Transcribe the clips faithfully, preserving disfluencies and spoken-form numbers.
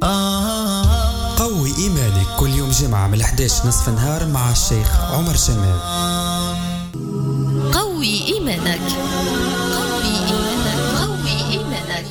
قوي إيمانك كل يوم جمعة من الحداش نصف النهار مع الشيخ عمر شمال. قوي إيمانك، قوي إيمانك، قوي إيمانك.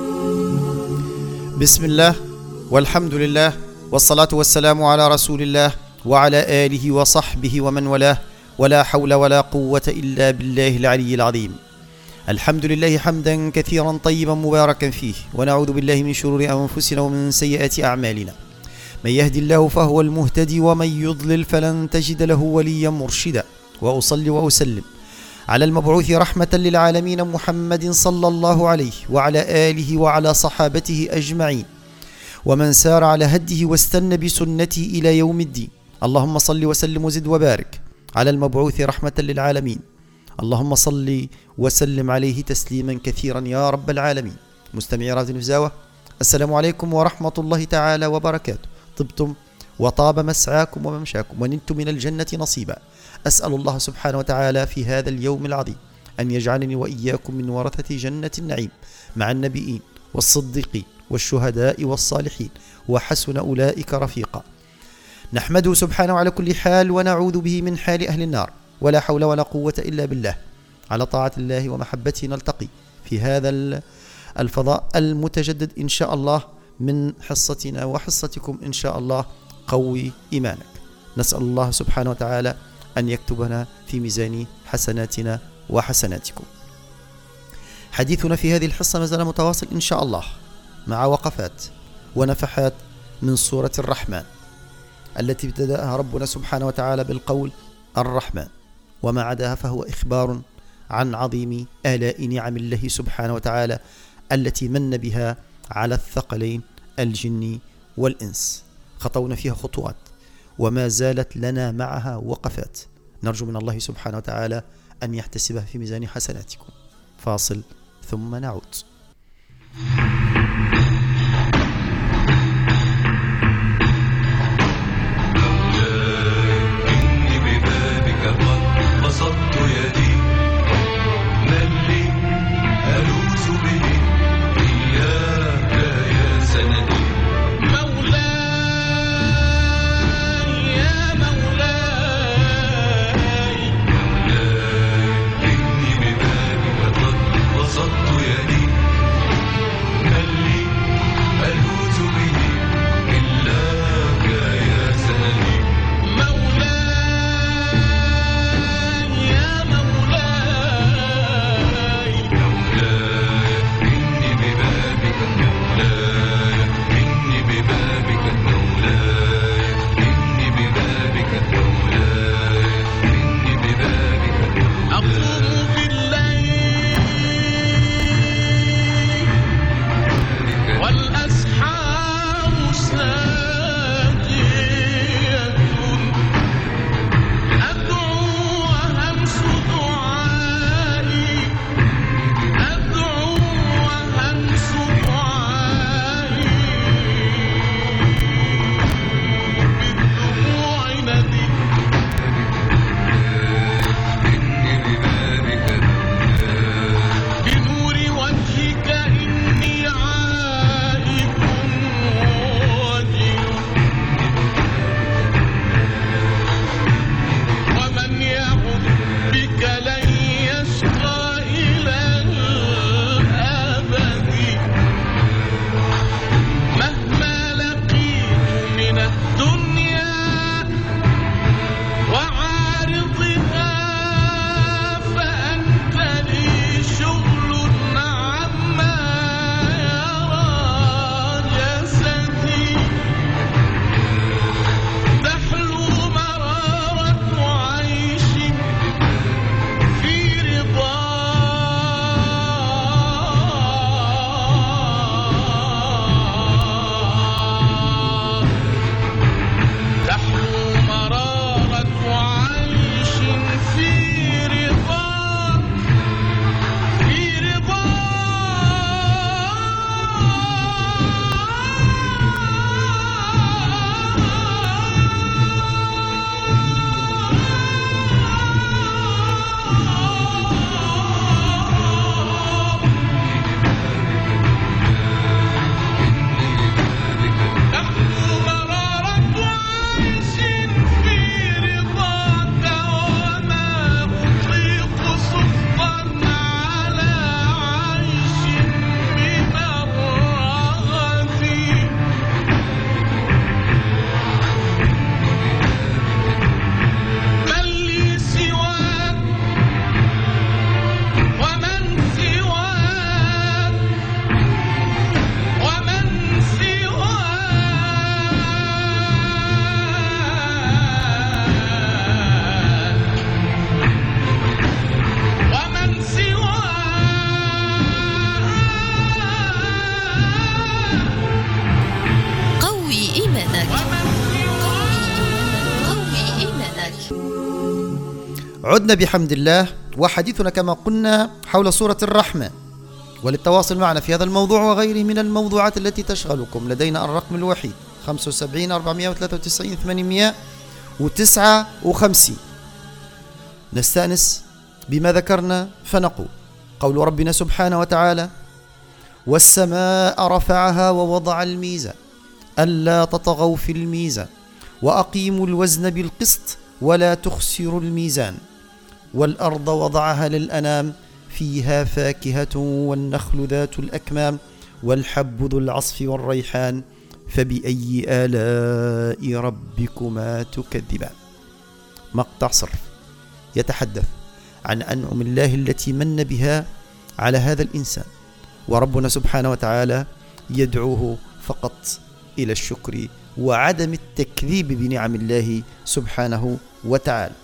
بسم الله والحمد لله والصلاة والسلام على رسول الله وعلى آله وصحبه ومن والاه، ولا حول ولا قوة إلا بالله العلي العظيم. الحمد لله حمدا كثيرا طيبا مباركا فيه، ونعوذ بالله من شرور أنفسنا ومن سيئات أعمالنا. من يهدي الله فهو المهتدي، ومن يضلل فلن تجد له وليا مرشدا. وأصلي وأسلم على المبعوث رحمة للعالمين محمد صلى الله عليه وعلى آله وعلى صحابته أجمعين، ومن سار على هديه واستنى بسنته إلى يوم الدين. اللهم صل وسلم وزد وبارك على المبعوث رحمة للعالمين. اللهم صل وسلم عليه تسليما كثيرا يا رب العالمين. مستمعي راديو نفزاوة، السلام عليكم ورحمة الله تعالى وبركاته. طبتم وطاب مسعاكم وممشاكم ونلتم من الجنة نصيبا. أسأل الله سبحانه وتعالى في هذا اليوم العظيم أن يجعلني وإياكم من ورثة جنة النعيم مع النبيين والصديقين والشهداء والصالحين، وحسن أولئك رفيقا. نحمده سبحانه على كل حال، ونعوذ به من حال أهل النار، ولا حول ولا قوة إلا بالله. على طاعة الله ومحبته نلتقي في هذا الفضاء المتجدد إن شاء الله من حصتنا وحصتكم إن شاء الله قوي إيمانك. نسأل الله سبحانه وتعالى أن يكتبنا في ميزان حسناتنا وحسناتكم. حديثنا في هذه الحصة ما زال متواصل إن شاء الله مع وقفات ونفحات من سورة الرحمن التي ابتدأها ربنا سبحانه وتعالى بالقول الرحمن، وما عداها فهو إخبار عن عظيم آلاء نعم الله سبحانه وتعالى التي من بها على الثقلين الجن والإنس. خطونا فيها خطوات وما زالت لنا معها وقفات، نرجو من الله سبحانه وتعالى أن يحتسبها في ميزان حسناتكم. فاصل ثم نعود. بسطت يدي، من لي ألوذ به إياك يا سندي. مولاي يا مولاي، مولاي إني ببابك قد بسطت يدي، قوي إيمانك. عدنا بحمد الله، وحديثنا كما قلنا حول سورة الرحمن. وللتواصل معنا في هذا الموضوع وغيره من الموضوعات التي تشغلكم لدينا الرقم الوحيد خمسة وسبعين أربعمائة وثلاثة وتسعين ثمانمائة وتسعة وخمسين. نستأنس بما ذكرنا فنقول: قول ربنا سبحانه وتعالى: والسماء رفعها ووضع الميزان ألا تطغوا في الميزان وأقيموا الوزن بالقسط ولا تخسروا الميزان والأرض وضعها للأنام فيها فاكهة والنخل ذات الأكمام والحب ذو العصف والريحان فبأي آلاء ربكما تكذبان. مقطع صرف يتحدث عن أنعم الله التي من بها على هذا الإنسان، وربنا سبحانه وتعالى يدعوه فقط إلى الشكر وعدم التكذيب بنعم الله سبحانه وتعالى.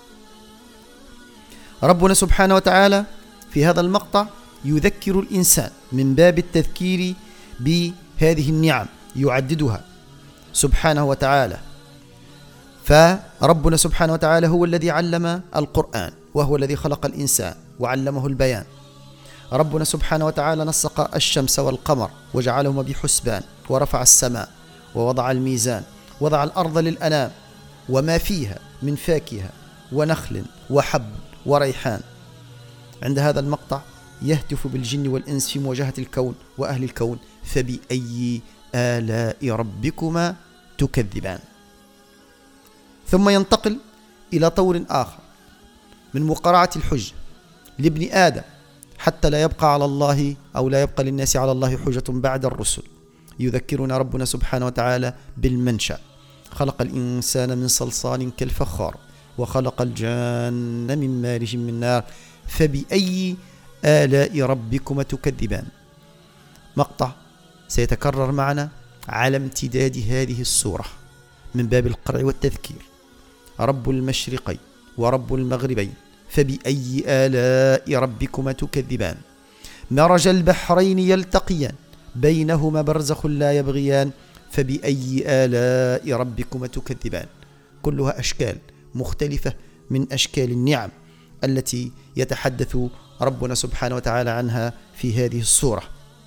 ربنا سبحانه وتعالى في هذا المقطع يذكر الإنسان من باب التذكير بهذه النعم، يعددها سبحانه وتعالى. فربنا سبحانه وتعالى هو الذي علم القرآن، وهو الذي خلق الإنسان وعلمه البيان. ربنا سبحانه وتعالى نسق الشمس والقمر وجعلهما بحسبان، ورفع السماء ووضع الميزان، وضع الأرض للأنام وما فيها من فاكهة ونخل وحب وريحان. عند هذا المقطع يهتف بالجن والإنس في مواجهة الكون وأهل الكون: فبأي آلاء ربكما تكذبان. ثم ينتقل إلى طور آخر من مقارعة الحجة لابن آدم حتى لا يبقى على الله أو لا يبقى للناس على الله حجة بعد الرسل. يذكرنا ربنا سبحانه وتعالى بالمنشأ: خلق الإنسان من صلصال كالفخار وخلق الجان من مارج من نار فبأي آلاء ربكما تكذبان. مقطع سيتكرر معنا على امتداد هذه السورة من باب القرع والتذكير: رب المشرقين ورب المغربين فبأي آلاء ربكما تكذبان. مرج البحرين يلتقيان بينهما برزخ لا يبغيان فبأي آلاء ربكما تكذبان. كلها أشكال مختلفة من أشكال النعم التي يتحدث ربنا سبحانه وتعالى عنها في هذه السورة.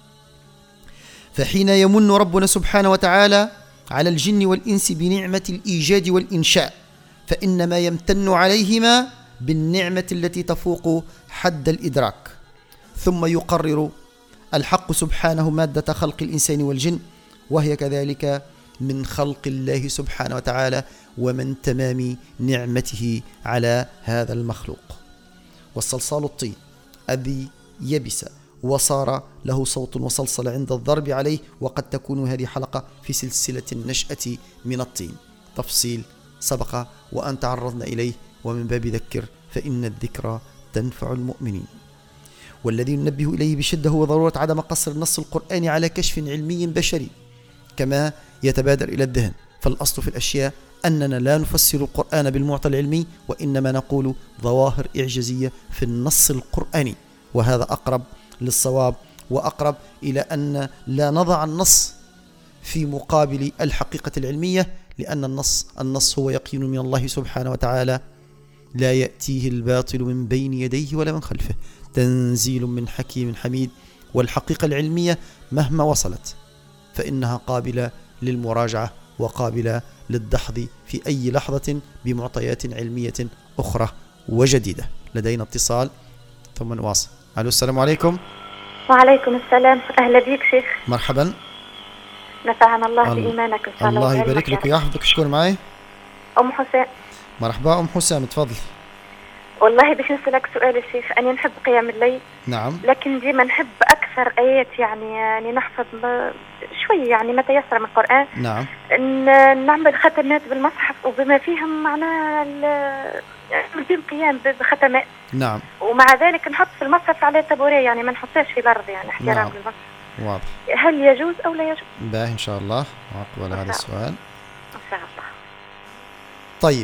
فحين يمن ربنا سبحانه وتعالى على الجن والإنس بنعمة الإيجاد والإنشاء، فإنما يمتن عليهما بالنعمة التي تفوق حد الإدراك. ثم يقرر الحق سبحانه مادة خلق الإنسان والجن، وهي كذلك من خلق الله سبحانه وتعالى ومن تمام نعمته على هذا المخلوق. والصلصال الطين الذي يبس وصار له صوت وصلصل عند الضرب عليه، وقد تكون هذه حلقة في سلسلة النشأة من الطين. تفصيل سبق وأن تعرضنا إليه، ومن باب ذكر فإن الذكرى تنفع المؤمنين. والذي ننبه إليه بشدة هو ضرورة عدم قصر النص القرآني على كشف علمي بشري كما يتبادر إلى الذهن. فالأصل في الأشياء أننا لا نفسر القرآن بالمعطى العلمي، وإنما نقول ظواهر إعجازية في النص القرآني، وهذا أقرب للصواب وأقرب إلى أن لا نضع النص في مقابل الحقيقة العلمية، لأن النص النص هو يقين من الله سبحانه وتعالى لا يأتيه الباطل من بين يديه ولا من خلفه، تنزيل من حكيم حميد. والحقيقة العلمية مهما وصلت فإنها قابلة للمراجعة وقابلة للدحض في أي لحظة بمعطيات علمية أخرى وجديدة. لدينا اتصال ثم نواصل. ألو، السلام عليكم. وعليكم السلام، أهلا بك شيخ. مرحبا، نفعنا الله بإيمانك إن شاء الله. الله يبارك لك ويحفظك. شكون معي؟ أم حسام. مرحبا أم حسام، تفضل. والله باش نسألك سؤال يا شيخ، أنا نحب قيام الليل. نعم. لكن ديما نحب أكثر آيات، يعني يعني نحفظ شوي يعني ما تيسر من القرآن. نعم. نعمل ختمات بالمصحف وبما فيهم معناها نعمل قيام بختمات. نعم. ومع ذلك نحط في المصحف على تبوريه، يعني ما نحطهاش في الأرض، يعني احترام نعم. للمصحف. واضح. هل يجوز أو لا يجوز؟ باه إن شاء الله أقبل هذا السؤال. إن شاء الله. طيب،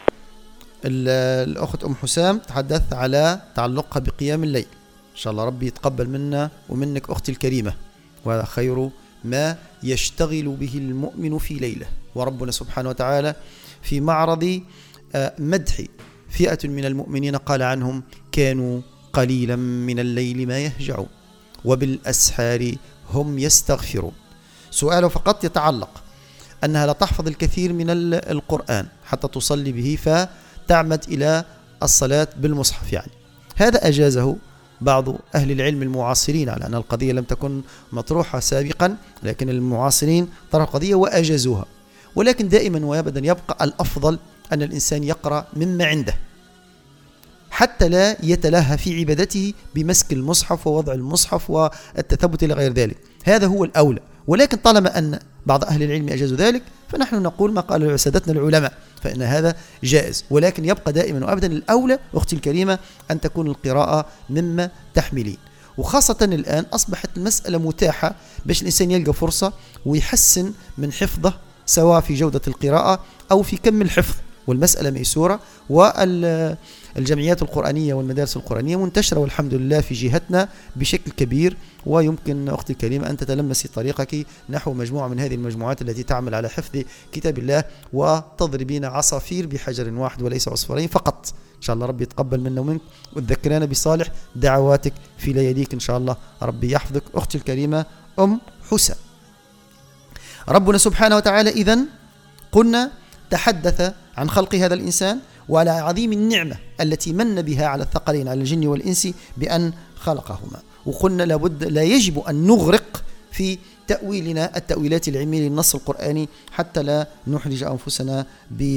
الأخت أم حسام تحدث على تعلقها بقيام الليل. إن شاء الله ربي يتقبل منا ومنك أختي الكريمة، وهذا خير ما يشتغل به المؤمن في ليلة. وربنا سبحانه وتعالى في معرض مدح فئة من المؤمنين قال عنهم كانوا قليلا من الليل ما يهجعون وبالأسحار هم يستغفرون. سؤاله فقط يتعلق أنها لا تحفظ الكثير من القرآن حتى تصلي به فتعمد إلى الصلاة بالمصحف، يعني هذا أجازه بعض أهل العلم المعاصرين، على أن القضية لم تكن مطروحة سابقا، لكن المعاصرين طرحوا القضية وأجازوها. ولكن دائما وابدا يبقى الأفضل أن الإنسان يقرأ مما عنده حتى لا يتلهى في عبادته بمسك المصحف ووضع المصحف والتثبت إلى غير ذلك، هذا هو الأولى. ولكن طالما أن بعض أهل العلم أجازوا ذلك فنحن نقول ما قال سادتنا العلماء، فإن هذا جائز. ولكن يبقى دائما وأبدا الأولى أختي الكريمة أن تكون القراءة مما تحملين، وخاصة الآن أصبحت المسألة متاحة باش الإنسان يلقى فرصة ويحسن من حفظه سواء في جودة القراءة أو في كم الحفظ، والمسألة ميسورة. والجمعيات القرآنية والمدارس القرآنية منتشرة والحمد لله في جهتنا بشكل كبير، ويمكن أختي الكريمة أن تتلمسي طريقك نحو مجموعة من هذه المجموعات التي تعمل على حفظ كتاب الله وتضربين عصافير بحجر واحد وليس عصفورين فقط. إن شاء الله ربي يتقبل منا ومنك وتذكرنا بصالح دعواتك في لياليك إن شاء الله ربي يحفظك. أختي الكريمة أم حسن، ربنا سبحانه وتعالى إذن قلنا تحدث عن خلق هذا الإنسان وعلى عظيم النعمة التي من بها على الثقلين على الجن والإنس بأن خلقهما. وقلنا لابد لا يجب أن نغرق في تأويلنا التأويلات العلمية للنص القرآني حتى لا نحرج أنفسنا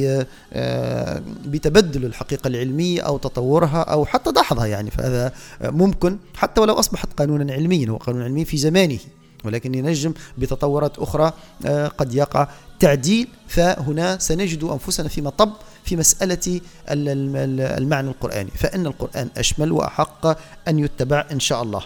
بتبدل الحقيقة العلمية أو تطورها أو حتى دحضها، يعني فهذا ممكن حتى ولو أصبحت قانونا علميا، هو قانون علمي في زمانه، ولكن ينجم بتطورات أخرى قد يقع تعديل، فهنا سنجد أنفسنا في مطب في مسألة المعنى القرآني، فإن القرآن أشمل وأحق أن يتبع إن شاء الله.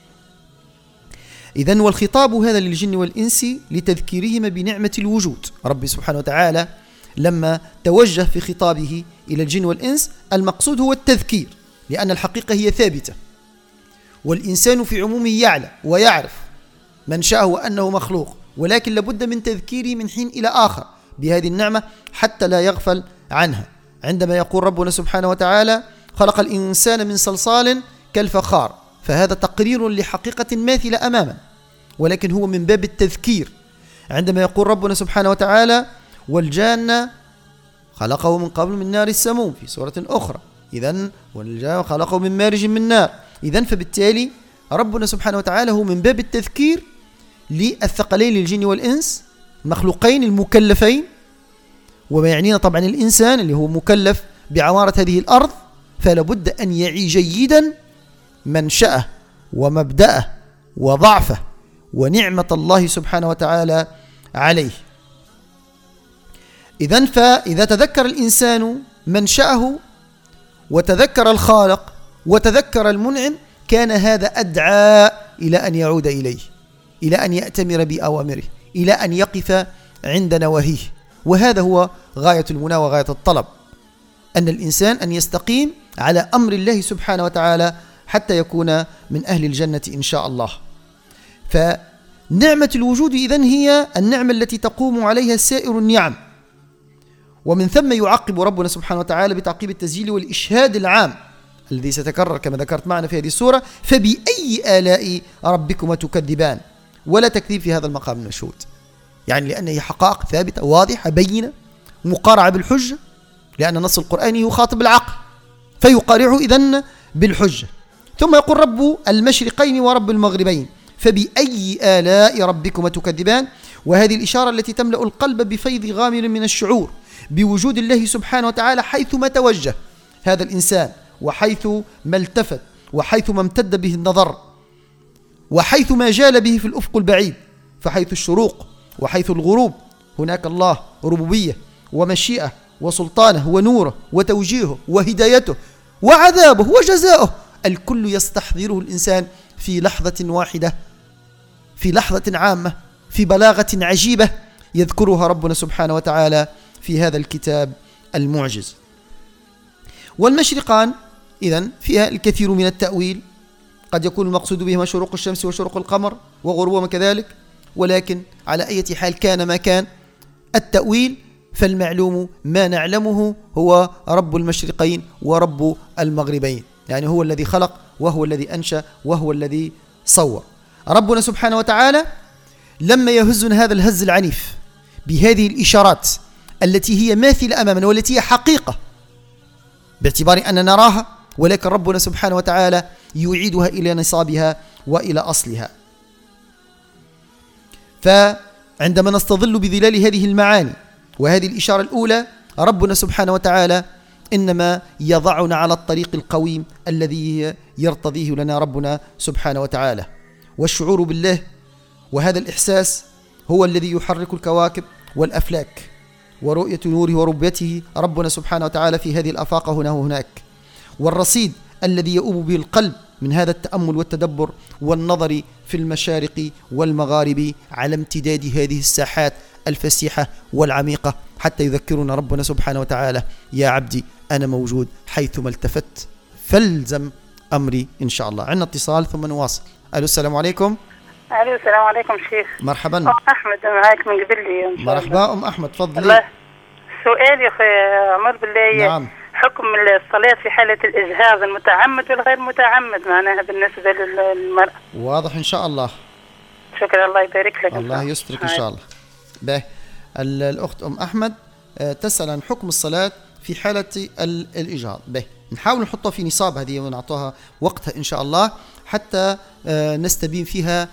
إذن والخطاب هذا للجن والإنس لتذكيرهما بنعمة الوجود. ربي سبحانه وتعالى لما توجه في خطابه إلى الجن والإنس المقصود هو التذكير، لأن الحقيقة هي ثابتة، والإنسان في عمومه يعلم ويعرف من شاءه وأنه مخلوق، ولكن لابد من تذكيره من حين إلى آخر بهذه النعمة حتى لا يغفل عنها. عندما يقول ربنا سبحانه وتعالى خلق الإنسان من صلصال كالفخار، فهذا تقرير لحقيقة ماثلة أماما، ولكن هو من باب التذكير. عندما يقول ربنا سبحانه وتعالى والجان خلقه من قبل من نار السموم في سورة أخرى، إذن والجان خلقه من مارج من نار، إذن فبالتالي ربنا سبحانه وتعالى هو من باب التذكير للثقلين للجن والإنس المخلوقين المكلفين، وما يعنينا طبعا الإنسان اللي هو مكلف بعمارة هذه الأرض، فلا بد أن يعي جيدا منشأه ومبدأه وضعفه ونعمة الله سبحانه وتعالى عليه. إذن فإذا تذكر الإنسان منشأه وتذكر الخالق وتذكر المنعم كان هذا أدعى إلى أن يعود إليه، إلى أن يأتمر بأوامره، إلى أن يقف عند نواهيه. وهذا هو غاية المنى وغاية الطلب، أن الإنسان أن يستقيم على أمر الله سبحانه وتعالى حتى يكون من أهل الجنة إن شاء الله. فنعمة الوجود إذن هي النعمة التي تقوم عليها سائر النعم، ومن ثم يعقب ربنا سبحانه وتعالى بتعقيب التسجيل والإشهاد العام الذي سيتكرر كما ذكرت معنا في هذه السورة، فبأي آلاء ربكما تكذبان، ولا تكذيب في هذا المقام المشهود، يعني لأنه حقائق ثابتة واضحة بينة مقارعة بالحجة، لأن النص القرآني يخاطب العقل فيقارعه إذن بالحجة. ثم يقول رب المشرقين ورب المغربين فبأي آلاء ربكما تكذبان، وهذه الإشارة التي تملأ القلب بفيض غامر من الشعور بوجود الله سبحانه وتعالى حيثما توجه هذا الإنسان، وحيث ما التفت، وحيث ما امتد به النظر، وحيث ما جال به في الأفق البعيد، فحيث الشروق وحيث الغروب هناك الله ربوبية ومشيئة وسلطانه ونوره وتوجيهه وهدايته وعذابه وجزاؤه، الكل يستحضره الإنسان في لحظة واحدة، في لحظة عامة، في بلاغة عجيبة يذكرها ربنا سبحانه وتعالى في هذا الكتاب المعجز. والمشرقان إذن فيها الكثير من التأويل، قد يكون المقصود بهما شروق الشمس وشروق القمر وغروبهما كذلك، ولكن على أي حال كان ما كان التأويل فالمعلوم ما نعلمه هو رب المشرقين ورب المغربين، يعني هو الذي خلق وهو الذي أنشأ وهو الذي صور. ربنا سبحانه وتعالى لما يهزنا هذا الهز العنيف بهذه الإشارات التي هي ماثلة أمامنا والتي هي حقيقة باعتبار أننا نراها، ولكن ربنا سبحانه وتعالى يعيدها إلى نصابها وإلى أصلها. فعندما نستظل بظلال هذه المعاني وهذه الإشارة الأولى، ربنا سبحانه وتعالى إنما يضعنا على الطريق القويم الذي يرتضيه لنا ربنا سبحانه وتعالى. والشعور بالله وهذا الإحساس هو الذي يحرك الكواكب والأفلاك، ورؤية نوره وربيته ربنا سبحانه وتعالى في هذه الآفاق هنا وهناك، والرصيد الذي يؤوب به القلب من هذا التأمل والتدبر والنظر في المشارق والمغارب على امتداد هذه الساحات الفسيحة والعميقة، حتى يذكرنا ربنا سبحانه وتعالى: يا عبدي أنا موجود حيثما التفت فالزم أمري إن شاء الله. عندنا اتصال ثم نواصل. ألو، السلام عليكم. ألو، السلام عليكم شيخ. مرحبا. أم أحمد معاك من قبل لي. مرحبا أم أحمد، تفضلي. الله، سؤال يا أخي عمر بالله. نعم. حكم الصلاة في حالة الإجهاض المتعمد والغير متعمد معناها بالنسبة للمرأة. واضح إن شاء الله. شكرا، الله يبارك لك. الله يسترك إن شاء الله. به الأخت أم أحمد تسأل عن حكم الصلاة في حالة الإجهاض. به نحاول نحطها في نصاب هذه ونعطوها وقتها إن شاء الله حتى نستبين فيها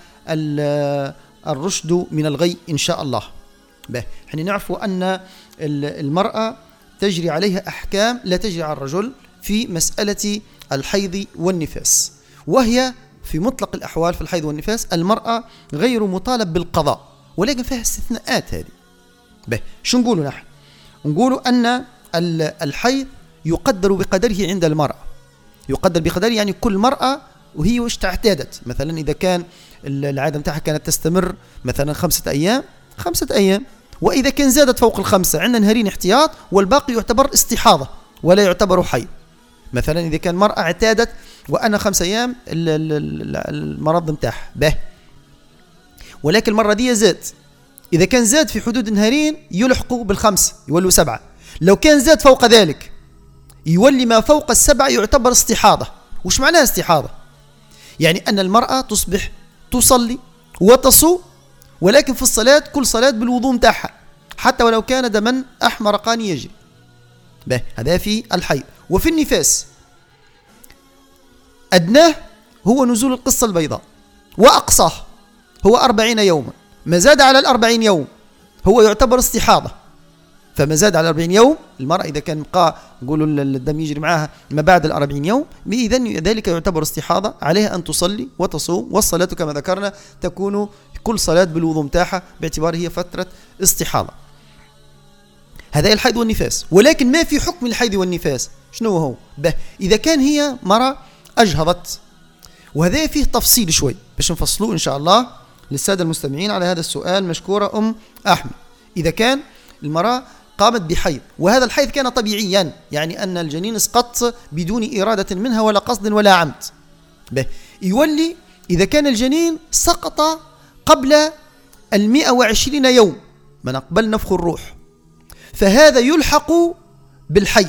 الرشد من الغي إن شاء الله. به احنا نعرف أن المرأة تجري عليها أحكام لا تجري على الرجل في مسألة الحيض والنفاس، وهي في مطلق الأحوال في الحيض والنفاس المرأة غير مطالب بالقضاء، ولكن فيها استثناءات هذه. به شو نقولوا نحن؟ نقولوا أن الحيض يقدر بقدره عند المرأة، يقدر بقدره يعني كل مرأة وهي وش تعتادت. مثلا إذا كان العادة متاعها كانت تستمر مثلا خمسة أيام خمسة أيام، وإذا كان زادت فوق الخمسة عندنا نهارين احتياط والباقي يعتبر استحاضة ولا يعتبر حيض. مثلا إذا كان مرأة اعتادت وأنا خمسة أيام المرض متاعها به، ولكن المرة دي زاد، إذا كان زاد في حدود نهارين يلحقوا بالخمسة يولوا سبعة، لو كان زاد فوق ذلك يولي ما فوق السبعة يعتبر استحاضة. وش معناها استحاضة؟ يعني أن المرأة تصبح تصلي وتصوم، ولكن في الصلاة كل صلاة بالوضوء متاعها حتى ولو كان دما أحمرقان يجري. به هذا في الحيض. وفي النفاس أدناه هو نزول القصة البيضاء وأقصاه هو أربعين يوما، ما زاد على الأربعين يوم هو يعتبر استحاضة. فما زاد على أربعين يوم المرأة إذا كان بقى نقولوا الدم يجري معها ما بعد الأربعين يوم، إذن ذلك يعتبر استحاضة، عليها أن تصلي وتصوم، والصلاة كما ذكرنا تكون كل صلاة بالوضوء متاعها باعتبار هي فترة استحاضة. هذا الحيض والنفاس. ولكن ما في حكم الحيض والنفاس شنو هو؟ به إذا كان هي مرأة أجهضت، وهذا فيه تفصيل شوي باش نفصلوه إن شاء الله للسادة المستمعين على هذا السؤال. مشكورة أم أحمد. إذا كان المرأة قامت بحيض وهذا الحيض كان طبيعيا، يعني أن الجنين اسقط بدون إرادة منها ولا قصد ولا عمد، به يولي إذا كان الجنين سقط قبل المئة وعشرين يوم من قبل نفخ الروح، فهذا يلحق بالحيض،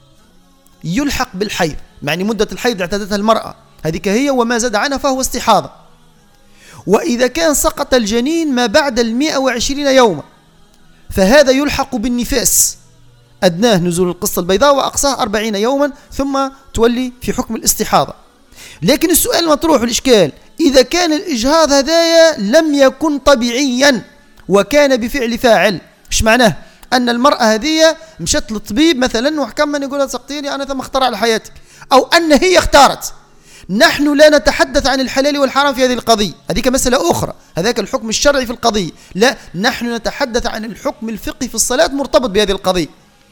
يلحق بالحيض، يعني مدة الحيض اعتادتها المرأة هذه هي وما زاد عنها فهو استحاضة. وإذا كان سقط الجنين ما بعد المئة وعشرين يوما فهذا يلحق بالنفاس، أدناه نزول القصة البيضاء وأقصاه أربعين يوما ثم تولي في حكم الاستحاضة. لكن السؤال المطروح والإشكال، إذا كان الإجهاض هذايا لم يكن طبيعيا وكان بفعل فاعل، إيش معناه؟ أن المرأة هذه مشت للطبيب مثلا وحكم من يقول سقطيني أنا ثم اخترع لحياتك، أو أن هي اختارت. نحن لا نتحدث عن الحلال والحرام في هذه القضية، هذيك مسألة أخرى، هذاك الحكم الشرعي في القضية. لا، نحن نتحدث عن الحكم الفقهي في الصلاة مرتبط بهذه القضية.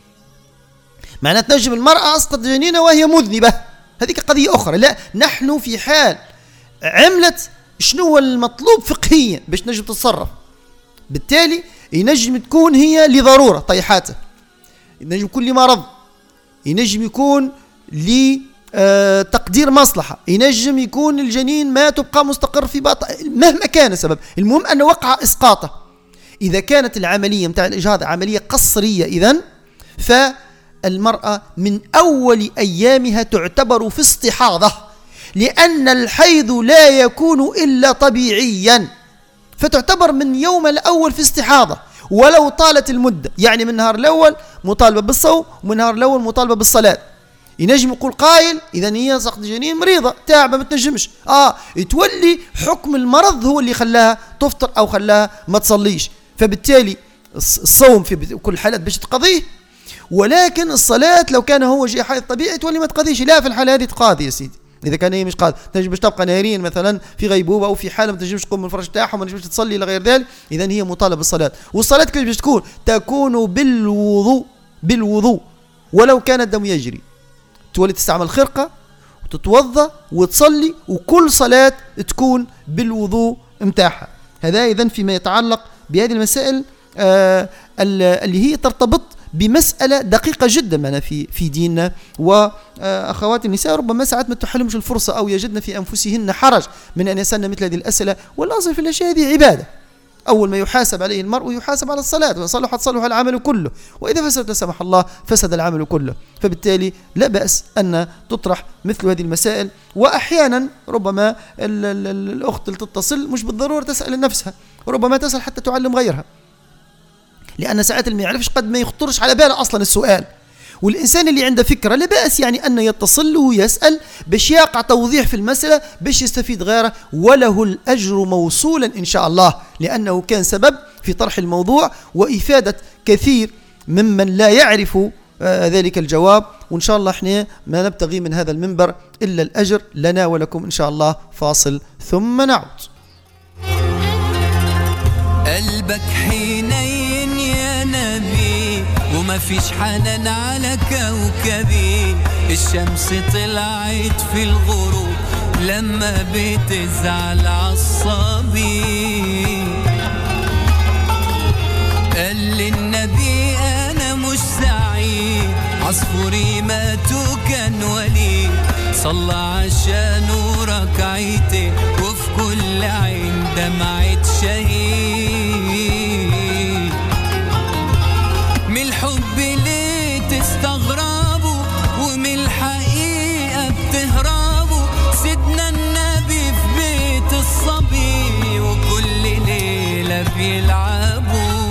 معناه تنجم المرأة أسقط جنينها وهي مذنبة، هذيك قضية أخرى. لا، نحن في حال عملت شنو هو المطلوب فقهيا باش نجم تتصرف. بالتالي ينجم تكون هي لضرورة طيحاتها، ينجم يكون لمرض، ينجم يكون آه تقدير مصلحة، ينجم يكون الجنين ما تبقى مستقر في بطن مهما كان السبب، المهم أن وقع إسقاطه. إذا كانت العملية متاع الإجهاض عملية قصرية إذن فالمرأة من أول أيامها تعتبر في استحاضة، لأن الحيض لا يكون إلا طبيعيا، فتعتبر من يوم الأول في استحاضة ولو طالت المدة. يعني من النهار الأول مطالبة بالصوم ومن النهار الأول مطالبة بالصلاة. ينجم يقول قائل إذا هي سقط جنين مريضة تعبة ما تنجمش، آه يتولي حكم المرض هو اللي خلاها تفطر أو خلاها ما تصليش، فبالتالي الصوم في كل الحالات باش تقضيه، ولكن الصلاة لو كان هو جاي حيض طبيعي تولي ما تقضيش. لا، في الحالة هذه تقاضي يا سيدي. إذا كان هي مش قادر تنجم باش تبقى نهارين مثلا في غيبوبة أو في حالة ما تنجمش تقوم من الفرش تاعها وما تنجمش تصلي إلى غير ذلك، إذا هي مطالبة بالصلاة. والصلاة كيف باش تكون؟ تكون بالوضوء، بالوضوء ولو كان الدم يجري، تولي تستعمل خرقة وتتوضأ وتصلي، وكل صلاة تكون بالوضوء متاعها. هذا إذن فيما يتعلق بهذه المسائل آه اللي هي ترتبط بمسألة دقيقة جدا معنا في في ديننا. وأخوات النساء ربما ساعات ما تحلمش الفرصة أو يجدن في أنفسهن حرج من أن يسألن مثل هذه الأسئلة، والأصل في الأشياء هذه عبادة. أول ما يحاسب عليه المرء يحاسب على الصلاة، وصلحت صلح العمل كله، وإذا فسد لا سمح الله فسد العمل كله. فبالتالي لا بأس أن تطرح مثل هذه المسائل. وأحيانا ربما ال ال ال الأخت اللي تتصل مش بالضرورة تسأل نفسها، ربما تسأل حتى تعلم غيرها، لأن ساعات اللي ما يعرفش قد ما يخطرش على باله أصلا السؤال. والإنسان اللي عنده فكرة لا بأس يعني أن يتصل ويسأل باش يقع توضيح في المسألة باش يستفيد غيره، وله الأجر موصولا إن شاء الله، لأنه كان سبب في طرح الموضوع وإفادة كثير ممن لا يعرف آه ذلك الجواب. وإن شاء الله احنا ما نبتغي من هذا المنبر إلا الأجر لنا ولكم إن شاء الله. فاصل ثم نعود. قلبك حنين يا نبي وما فيش حنان على كوكبي، الشمس طلعت في الغروب لما بتزعل عالصبي. قال للنبي أنا مش سعيد، عصفوري ماتوا كان وليد، صلى عشانه ركعتين وفي كل عين دمعة شهيد. من الحب ليه تستغربوا ومن الحقيقة بتهربوا، سيدنا النبي في بيت الصبي وكل ليلة بيلعبوا.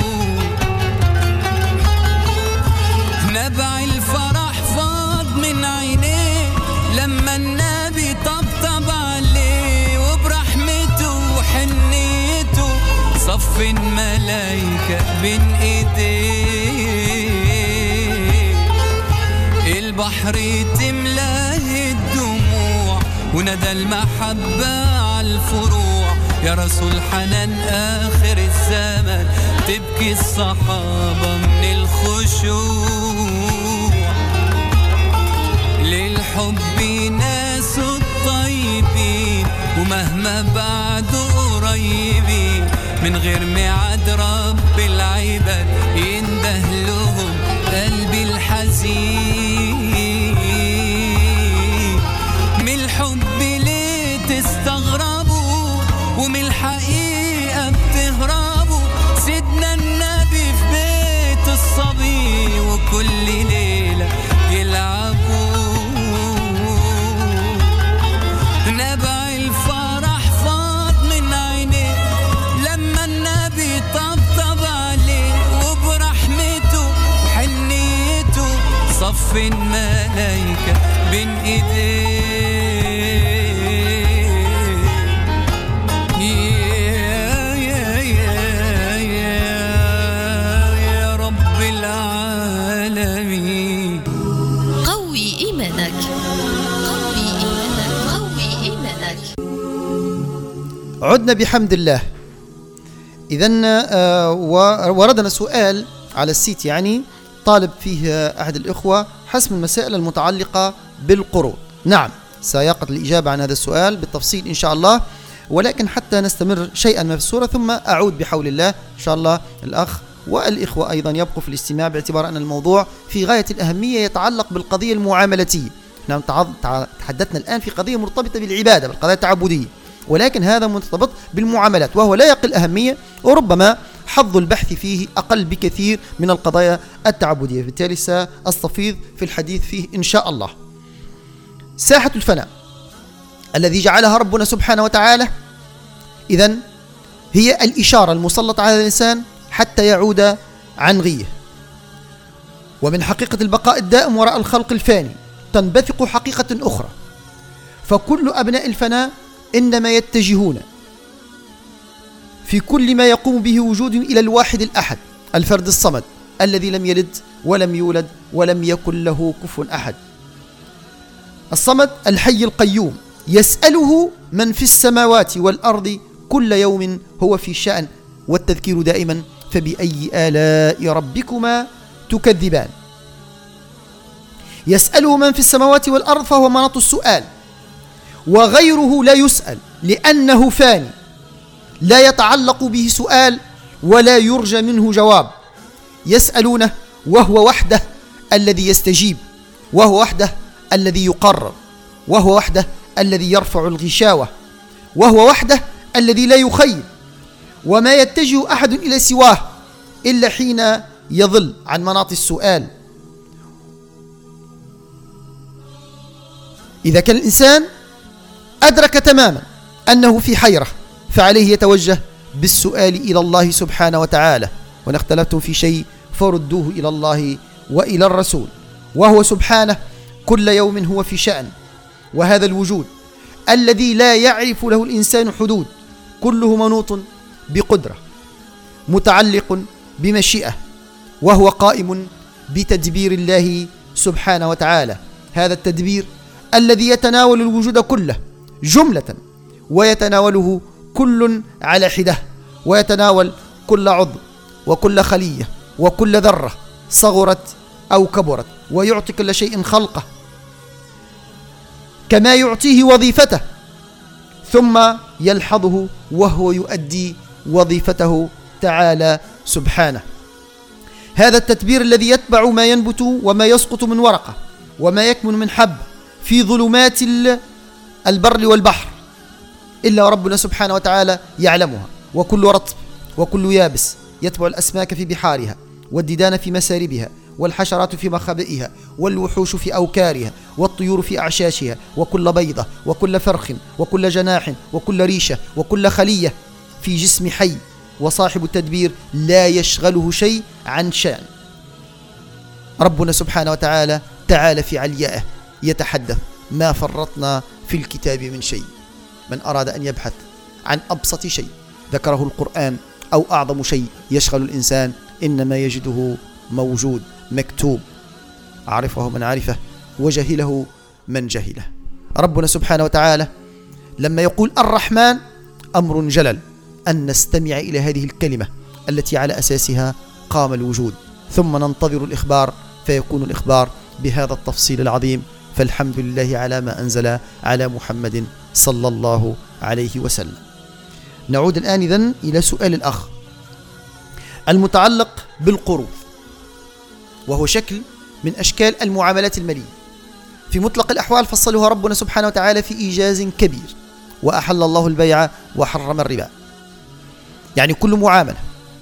نبع الفرح فاض من عينيه لما النبي طبطب عليه، وبرحمته وحنيته صف الملايكة بين ايديه. البحر تملاه الدموع وندى المحبة عالفروع، يا رسول حنان آخر الزمن تبكي الصحابة من الخشوع. للحب ناس الطيبين ومهما بعدوا قريبين، من غير ميعاد رب العباد ينده لهم قلبي الحزين. من الحب ليه تستغربوا ومن الحقيقة بتهربوا، سيدنا النبي في بيت الصبي وكل ليلة يلعبوا. نبع الفرح فاض من عينيه لما النبي طبطب عليه، وبرحمته وحنيته صف الملايكة بين ايديه. يا يا يا يا رب العالمين. قوي إيمانك، قوي إيمانك، قوي إيمانك. عدنا بحمد الله. إذن آه وردنا سؤال على السيت، يعني طالب فيه أحد الإخوة حسم المسائل المتعلقة بالقروض. نعم، سيقع الإجابة عن هذا السؤال بالتفصيل إن شاء الله، ولكن حتى نستمر شيئا ما في السورة ثم أعود بحول الله. إن شاء الله الأخ والإخوة أيضا يبقوا في الاستماع، باعتبار أن الموضوع في غاية الأهمية يتعلق بالقضية المعاملاتية. نحن تحدثنا الآن في قضية مرتبطة بالعبادة، بالقضايا التعبدية، ولكن هذا مرتبط بالمعاملات وهو لا يقل أهمية، وربما حظ البحث فيه أقل بكثير من القضايا التعبدية، بالتالي سأستفيض في الحديث فيه إن شاء الله. ساحة الفناء الذي جعلها ربنا سبحانه وتعالى إذن هي الإشارة المسلطة على الإنسان حتى يعود عن غيه. ومن حقيقة البقاء الدائم وراء الخلق الفاني تنبثق حقيقة أخرى، فكل أبناء الفناء إنما يتجهون في كل ما يقوم به وجود إلى الواحد الأحد الفرد الصمد الذي لم يلد ولم يولد ولم يكن له كفوا أحد. الصمد الحي القيوم يسأله من في السماوات والأرض كل يوم هو في شأن، والتذكير دائما فبأي آلاء ربكما تكذبان. يسأله من في السماوات والأرض فهو مناط السؤال، وغيره لا يسأل لأنه فاني لا يتعلق به سؤال ولا يرجى منه جواب. يسألونه وهو وحده الذي يستجيب، وهو وحده الذي يقرر، وهو وحده الذي يرفع الغشاوة، وهو وحده الذي لا يخيب، وما يتجه أحد إلى سواه إلا حين يضل عن مناط السؤال. إذا كان الإنسان أدرك تماما أنه في حيرة فعليه يتوجه بالسؤال إلى الله سبحانه وتعالى، وإن اختلفتم في شيء فردوه إلى الله وإلى الرسول، وهو سبحانه كل يوم هو في شأن. وهذا الوجود الذي لا يعرف له الإنسان حدود كله منوط بقدرة، متعلق بمشيئة، وهو قائم بتدبير الله سبحانه وتعالى. هذا التدبير الذي يتناول الوجود كله جملة، ويتناوله كل على حدة، ويتناول كل عضو وكل خلية وكل ذرة صغرت أو كبرت، ويعطي كل شيء خلقه كما يعطيه وظيفته، ثم يلحظه وهو يؤدي وظيفته تعالى سبحانه. هذا التدبير الذي يتبع ما ينبت وما يسقط من ورقة وما يكمن من حب في ظلمات البر والبحر إلا ربنا سبحانه وتعالى يعلمها، وكل رطب وكل يابس يتبع الأسماك في بحارها، والديدان في مساربها، والحشرات في مخابئها، والوحوش في أوكارها، والطيور في أعشاشها، وكل بيضة وكل فرخ وكل جناح وكل ريشة وكل خلية في جسم حي. وصاحب التدبير لا يشغله شيء عن شأن. ربنا سبحانه وتعالى تعالى في عليائه يتحدث: ما فرطنا في الكتاب من شيء. من أراد أن يبحث عن أبسط شيء ذكره القرآن أو أعظم شيء يشغل الإنسان إنما يجده موجود مكتوب، عرفه من عرفه وجهله من جهله. ربنا سبحانه وتعالى لما يقول الرحمن أمر جلل أن نستمع إلى هذه الكلمة التي على أساسها قام الوجود، ثم ننتظر الإخبار فيكون الإخبار بهذا التفصيل العظيم. فالحمد لله على ما أنزل على محمد صلى الله عليه وسلم. نعود الآن إذن إلى سؤال الأخ المتعلق بالقروض، وهو شكل من أشكال المعاملات المالية. في مطلق الأحوال فصلها ربنا سبحانه وتعالى في إيجاز كبير، وأحل الله البيع وحرم الربا. يعني كل معاملة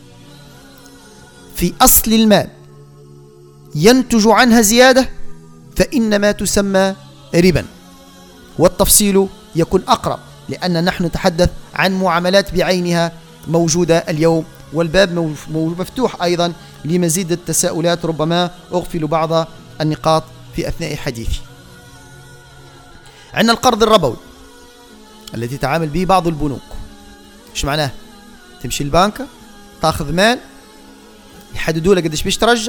في أصل المال ينتج عنها زيادة فإنما تسمى ربا، والتفصيل يكون أقرب لأن نحن نتحدث عن معاملات بعينها موجودة اليوم، والباب مفتوح أيضا لمزيد التساؤلات، ربما أغفل بعض النقاط في أثناء حديثي. عندنا القرض الربوي الذي تتعامل به بعض البنوك. إيش معناه؟ تمشي البنك تاخذ مال يحددوا لك قديش بيش ترجع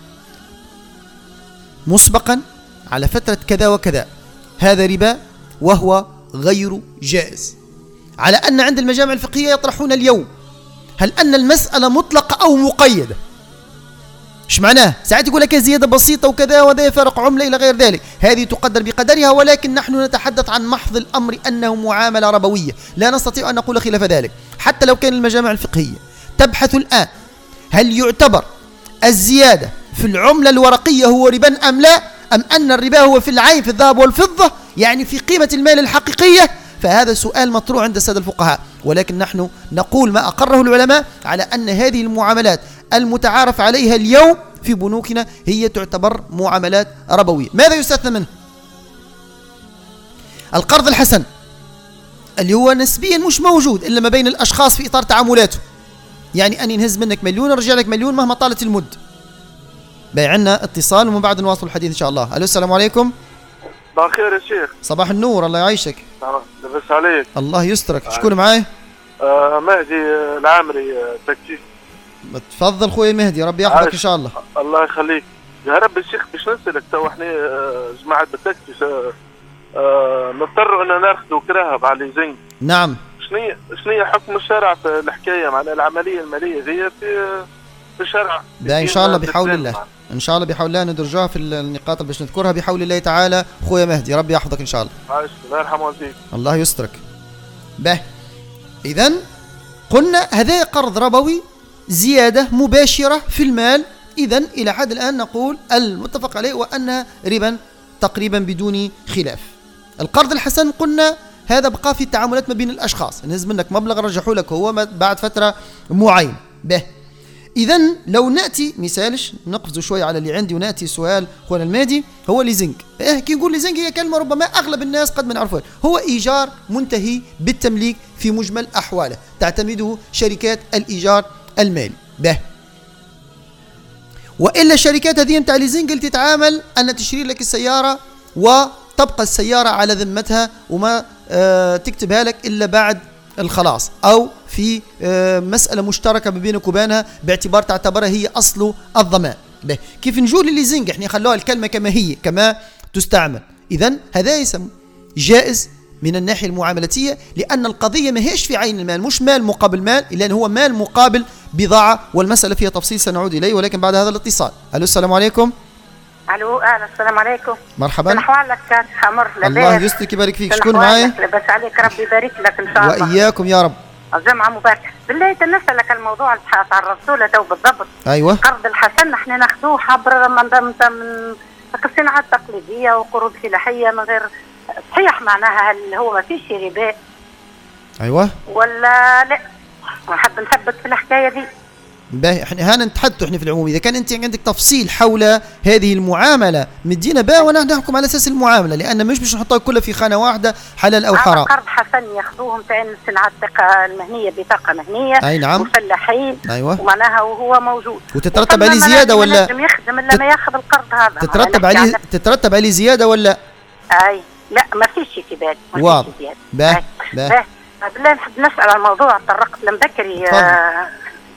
مسبقا على فترة كذا وكذا. هذا ربا وهو غير جائز، على أن عند المجامع الفقهية يطرحون اليوم هل أن المسألة مطلقة أو مقيدة. إيش معناه؟ ساعات يقول لك زيادة بسيطة وكذا وذا فرق عملة إلى غير ذلك، هذه تقدر بقدرها، ولكن نحن نتحدث عن محض الأمر أنه معاملة ربوية، لا نستطيع أن نقول خلاف ذلك. حتى لو كان المجامع الفقهية تبحث الآن هل يعتبر الزيادة في العملة الورقية هو ربا أم لا، أم أن الربا هو في العين في الذهب والفضة يعني في قيمة المال الحقيقية؟ فهذا سؤال مطروح عند السادة الفقهاء، ولكن نحن نقول ما أقره العلماء على أن هذه المعاملات المتعارف عليها اليوم في بنوكنا هي تعتبر معاملات ربوية. ماذا يستثنى منه؟ القرض الحسن اللي هو نسبيا مش موجود إلا ما بين الأشخاص في إطار تعاملاته، يعني أني نهز منك مليون ارجع لك مليون مهما طالت المد. عندنا اتصال ومن بعد نواصل الحديث إن شاء الله. ألو السلام عليكم. صباح الخير يا شيخ. صباح النور، الله يعيشك. لبس عليك. الله يسترك. شكون معاي؟ آه مهدي العامري تكتيك. تفضل خويا مهدي، ربي يحفظك إن شاء الله. الله يخليك. يا رب الشيخ باش نسألك تو احنا جماعة بالتكتيك آه نضطر ان ناخذوا كراهب على الليزنج. نعم. شنو شنو حكم الشرع في الحكايه مع العمليه الماليه ذي في في الشرع؟ لا ان شاء الله بحول الله، ان شاء الله بحول الله ندرجوها في النقاط اللي باش نذكرها بحول الله تعالى. خويا مهدي ربي يحفظك ان شاء الله. عايش الله يرحم والديك. الله يسترك. به اذا قلنا هذا قرض ربوي زياده مباشره في المال، اذا الى حد الان نقول المتفق عليه وانها ربا تقريبا بدون خلاف. القرض الحسن قلنا هذا بقى في التعاملات ما بين الاشخاص، نهز منك مبلغ رجحوا لك هو بعد فتره معينه. به اذا لو ناتي مثالش نقفزوا شويه على اللي عندي وناتي سؤال خونا المهدي هو ليزنج. اه كي نقول ليزنج هي كلمه ربما اغلب الناس قد ما نعرفوها، هو ايجار منتهي بالتمليك في مجمل احواله تعتمده شركات الايجار المالي. به والا الشركات هذه نتاع ليزنج اللي تتعامل ان تشتري لك السياره وتبقى السياره على ذمتها وما آه تكتبها لك الا بعد الخلاص، او في آه مساله مشتركه ما بينك وبينها باعتبار تعتبرها هي اصل الضمان. به كيف نجول الليزنج احنا خلوها الكلمه كما هي كما تستعمل. اذا هذا يسمى جائز من الناحيه المعاملاتيه، لان القضيه ما هيش في عين المال، مش مال مقابل مال، لان هو مال مقابل بضاعه، والمساله فيها تفصيل سنعود اليه ولكن بعد هذا الاتصال. الو السلام عليكم. الو اهلا السلام عليكم. مرحبا. نحوالك كان حمر لباس. الله يسترك يبارك فيك. شكون معايا؟ لباس عليك ربي يبارك لك ان شاء الله. واياكم يا رب. الجمعه مباركه. بالله تنسألك الموضوع اللي تعرضتوا له تو بالضبط. ايوه. القرض الحسن احنا ناخذوه عبر من من الصناعات التقليديه وقروض فلاحيه من غير صحيح، معناها هل هو ما فيش ربا؟ ايوه. ولا لا؟ نحب نثبت في الحكايه دي. باهي احنا هنا نتحدثوا احنا في العموم، اذا كان انت عندك تفصيل حول هذه المعامله مدينا بها ونحن نحكم على اساس المعامله، لان مش باش نحطها كلها في خانه واحده حلال او حرام. قرض حسن ياخذوهم تاع الصناعات المهنيه، بطاقه مهنيه. اي نعم. وفلاحين. ايوه. ومعناها وهو موجود. وتترتب عليه زياده ولا؟ لازم يخدم الا ما ياخذ القرض هذا. تترتب عليه يعني تترتب عليه زياده ولا؟ اي لا ما فيش كباد. واضح. باهي باهي. بالله نحب نسال على الموضوع طرقت لمبكري آه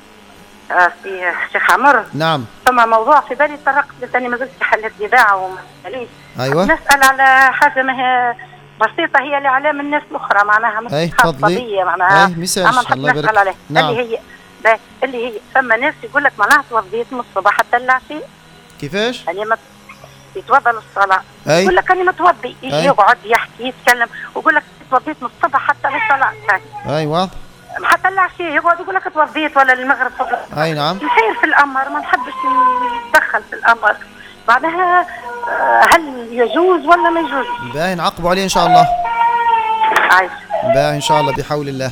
آه في الشيخ عمر. نعم. ثم موضوع في بالي طرقت لاني ما زلت في حالة بضاعة وما ليش. ايوه. نسال على حاجة ما هي بسيطة هي لاعلام الناس الاخرى، معناها مش خاصة معناها. اي مثال الله يبارك. عليه. نعم. اللي هي اللي هي ثم ناس يقول لك معناها توضيت من الصباح حتى العشاء. كيفاش؟ يعني ما يتوضا للصلاة. أي. يقول لك أنا متوضي، يجي يقعد يحكي يتكلم ويقول لك توضيت من الصبح حتى للصلاة. أي واضح. حتى العشاء يقعد يقول لك توضيت ولا المغرب. أي نعم. نحير في الأمر، ما نحبش ندخل في الأمر. بعدها هل يجوز ولا ما يجوز؟ باهي نعقبوا عليه إن شاء الله. عايش. باهي إن شاء الله بحول الله.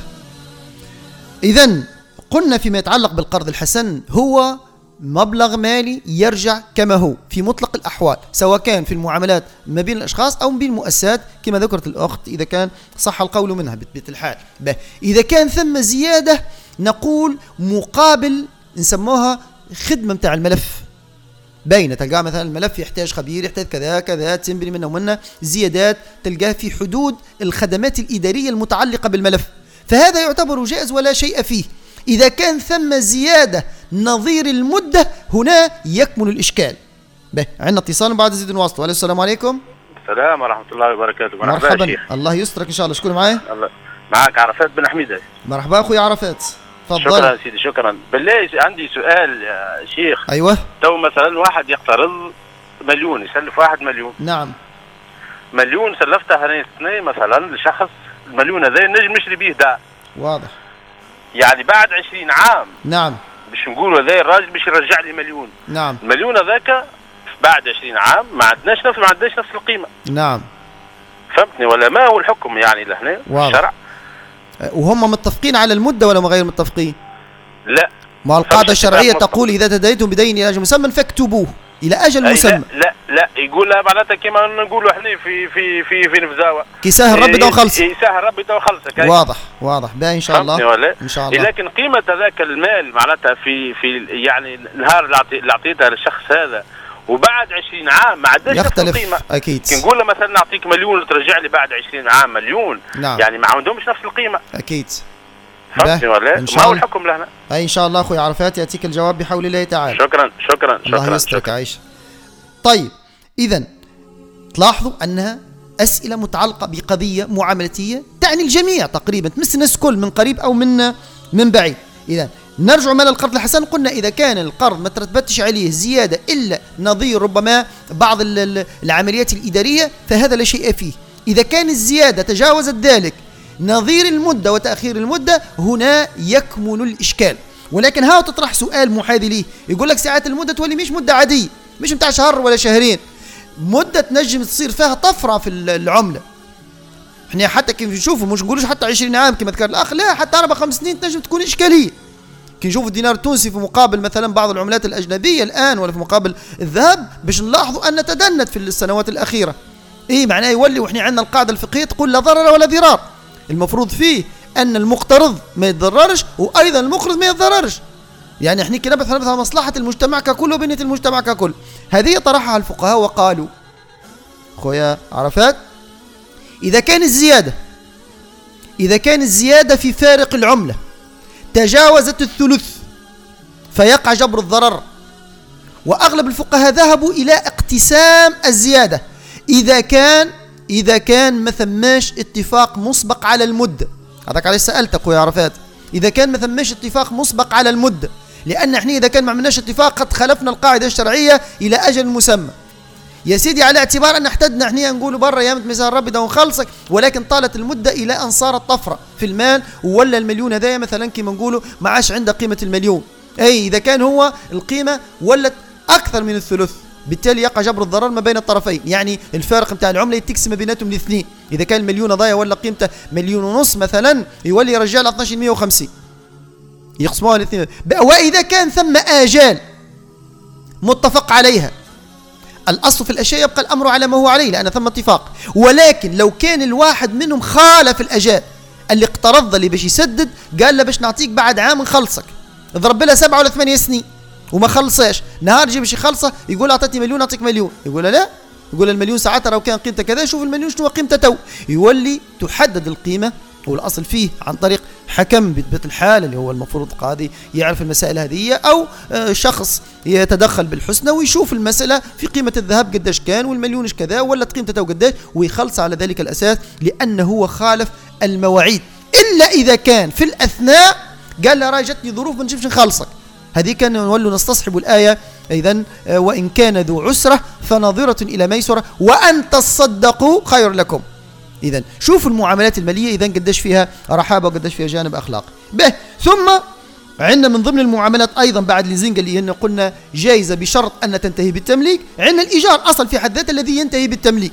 إذن قلنا فيما يتعلق بالقرض الحسن هو مبلغ مالي يرجع كما هو في مطلق الأحوال، سواء كان في المعاملات ما بين الأشخاص أو ما بين المؤسسات كما ذكرت الأخت، إذا كان صح القول منها بطبيعة الحال. إذا كان ثم زيادة نقول مقابل نسموها خدمة متاع الملف، باينة تلقاه مثلا الملف يحتاج خبير، يحتاج كذا كذا، تنبني منه ومنه زيادات تلقاه في حدود الخدمات الإدارية المتعلقة بالملف، فهذا يعتبر جائز ولا شيء فيه. إذا كان ثم زيادة نظير المدة هنا يكمن الإشكال. به عندنا اتصال بعد زيد نواصل. السلام عليكم. السلام ورحمة الله وبركاته. مرحبا. شيخ. الله يسترك إن شاء الله. شكون معايا؟ معاك عرفات بن حميدة. مرحبا أخوي عرفات. تفضل. شكرا سيدي شكرا. بالله عندي سؤال يا شيخ. أيوه. تو مثلا واحد يقترض مليون، يسلف واحد مليون. نعم. مليون سلفته أنا اثنين مثلا لشخص، المليون هذا نجم نشري به دار. واضح. يعني بعد عشرين عام. نعم. باش نقولوا هذا الراجل باش يرجع لي مليون. نعم. المليون هذاك بعد عشرين عام ما عندناش نفس ما عندناش نفس القيمه. نعم فهمتني ولا؟ ما هو الحكم يعني لهنا الشرع؟ وهم متفقين على المده ولا غير متفقين؟ لا، ما القاعده الشرعيه تقول اذا تداينتم بدين الى اجل مسمى فاكتبوه الى اجل مسمى. لا لا يقول لها معناتها كما نقولوا احنا في في في في نفزاوه كي سهل ربي تو خلص، يسهل ربي تو خلصك. واضح واضح باهي ان شاء الله ان شاء الله. لكن قيمه هذاك المال معناتها في في يعني النهار اللي اعطيتها للشخص هذا وبعد عشرين عام ما عندهاش يختلف القيمه. اكيد. كي نقول له مثلا نعطيك مليون وترجع لي بعد عشرين عام مليون، نعم. يعني ما عندهمش نفس القيمه. اكيد. فهمتني ولا؟ ما هو الحكم لهنا؟ اي ان شاء الله اخوي عرفات ياتيك الجواب بحول الله تعالى. شكرا شكرا شكرا الله يسترك عايشه. طيب اذا تلاحظوا انها اسئله متعلقه بقضيه معاملاتيه تعني الجميع تقريبا، تمس الناس الكل من قريب او من من بعيد. اذا نرجع مال القرض الحسن، قلنا اذا كان القرض ما ترتبتش عليه زياده الا نظير ربما بعض العمليات الاداريه فهذا لا شيء فيه. اذا كان الزياده تجاوزت ذلك نظير المده وتاخير المده هنا يكمن الاشكال. ولكن ها تطرح سؤال محاذي ليه، يقول لك ساعات المده تولي مش مده عاديه، مش متاع شهر ولا شهرين، مده تنجم تصير فيها طفره في العمله. احنا حتى كيف نشوفوا مش نقولوش حتى عشرين عام كما ذكر الاخ، لا حتى اربع خمس سنين تنجم تكون اشكاليه. كي نشوفوا الدينار التونسي في مقابل مثلا بعض العملات الاجنبيه الان ولا في مقابل الذهب باش نلاحظوا ان تدنت في السنوات الاخيره. ايه معناه يولي واحنا عندنا القاعده الفقهيه تقول لا ضرر ولا ضرار، المفروض فيه ان المقترض ما يتضررش وايضا المقرض ما يتضررش. يعني احنا كي نبحث عن مصلحه المجتمع ككل وبنيه المجتمع ككل. هذه طرحها الفقهاء وقالوا خويا عرفات اذا كان الزياده اذا كان الزياده في فارق العمله تجاوزت الثلث فيقع جبر الضرر، واغلب الفقهاء ذهبوا الى اقتسام الزياده اذا كان اذا ما ما ثماش اتفاق مسبق على المده. هذاك علاش سالتك خويا عرفات، اذا كان ما ثماش اتفاق مسبق على المده، لان احنا اذا كان ما عملناش اتفاق قد خلفنا القاعده الشرعيه الى اجل مسمى. يا سيدي على اعتبار ان احتدنا احنا نقولوا برا يا ميزان ربي ده ونخلصك، ولكن طالت المده الى ان صارت طفره في المال ولا المليون هذايا مثلا كما نقولوا ما عادش عنده قيمه المليون. اي اذا كان هو القيمه ولت اكثر من الثلث بالتالي يقع جبر الضرر ما بين الطرفين، يعني الفارق نتاع العمله يتقسم ما بيناتهم الاثنين. اذا كان المليون ضايع ولا قيمته مليون ونص مثلا يولي يرجع له اثناش مئة وخمسين يقسموها الاثنين. واذا كان ثم اجال متفق عليها، الاصل في الاشياء يبقى الامر على ما هو عليه لان ثم اتفاق. ولكن لو كان الواحد منهم خالف الاجال، اللي اقترض اللي باش يسدد قال له باش نعطيك بعد عام نخلصك، ضرب لها سبعة ولا ثمانية سنين وما خلصاش، نهار جي باش يخلصه يقول اعطيتني مليون اعطيك مليون، يقول لا، يقول المليون ساعتها لو كان قيمته كذا شوف المليون شنو قيمته تو. يولي تحدد القيمه والاصل فيه عن طريق حكم بإثبات الحال اللي هو المفروض قاضي يعرف المسائل هذه، او شخص يتدخل بالحسنى ويشوف المساله في قيمه الذهب قداش كان والمليون كذا ولا قيمته تو قداش ويخلص على ذلك الاساس، لانه هو خالف المواعيد. الا اذا كان في الاثناء قال له راي جتني ظروف ما نجمش نخلصك، هذه كان نولوا نستصحب الآية إذن وإن كان ذو عسرة فنظرة إلى ميسرة وأن تصدقوا خير لكم. إذن شوفوا المعاملات المالية إذن قداش فيها رحابة وقداش فيها جانب أخلاقي. به ثم عندنا من ضمن المعاملات أيضا بعد ليزينج اللي هن قلنا جائزة بشرط أن تنتهي بالتمليك، عندنا الإيجار أصل في حد ذاته الذي ينتهي بالتمليك،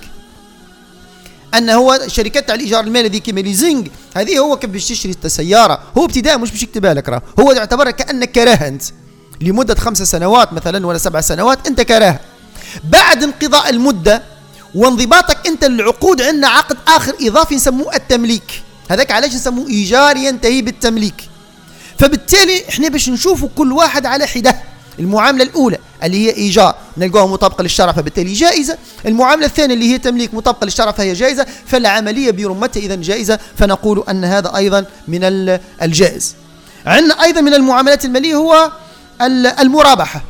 أن هو شركات تاع الإيجار المالي ذي كيما ليزينج هذه هو كيف باش تشتري السيارة، هو ابتداء مش باش يكتبها لك، راه هو يعتبرها كأنك كراهة أنت لمدة خمس سنوات مثلا ولا سبع سنوات أنت كراهة. بعد انقضاء المدة وانضباطك أنت للعقود عندنا عقد آخر إضافي نسموه التمليك، هذاك علاش نسموه إيجار ينتهي بالتمليك. فبالتالي احنا باش نشوفوا كل واحد على حدة. المعاملة الأولى اللي هي إيجار نلقاها مطابقة للشرع فبالتالي جائزة، المعاملة الثانية اللي هي تمليك مطابقة للشرع فهي جائزة، فالعملية برمتها إذن جائزة، فنقول أن هذا أيضا من الجائز. عندنا أيضا من المعاملات المالية هو المرابحة.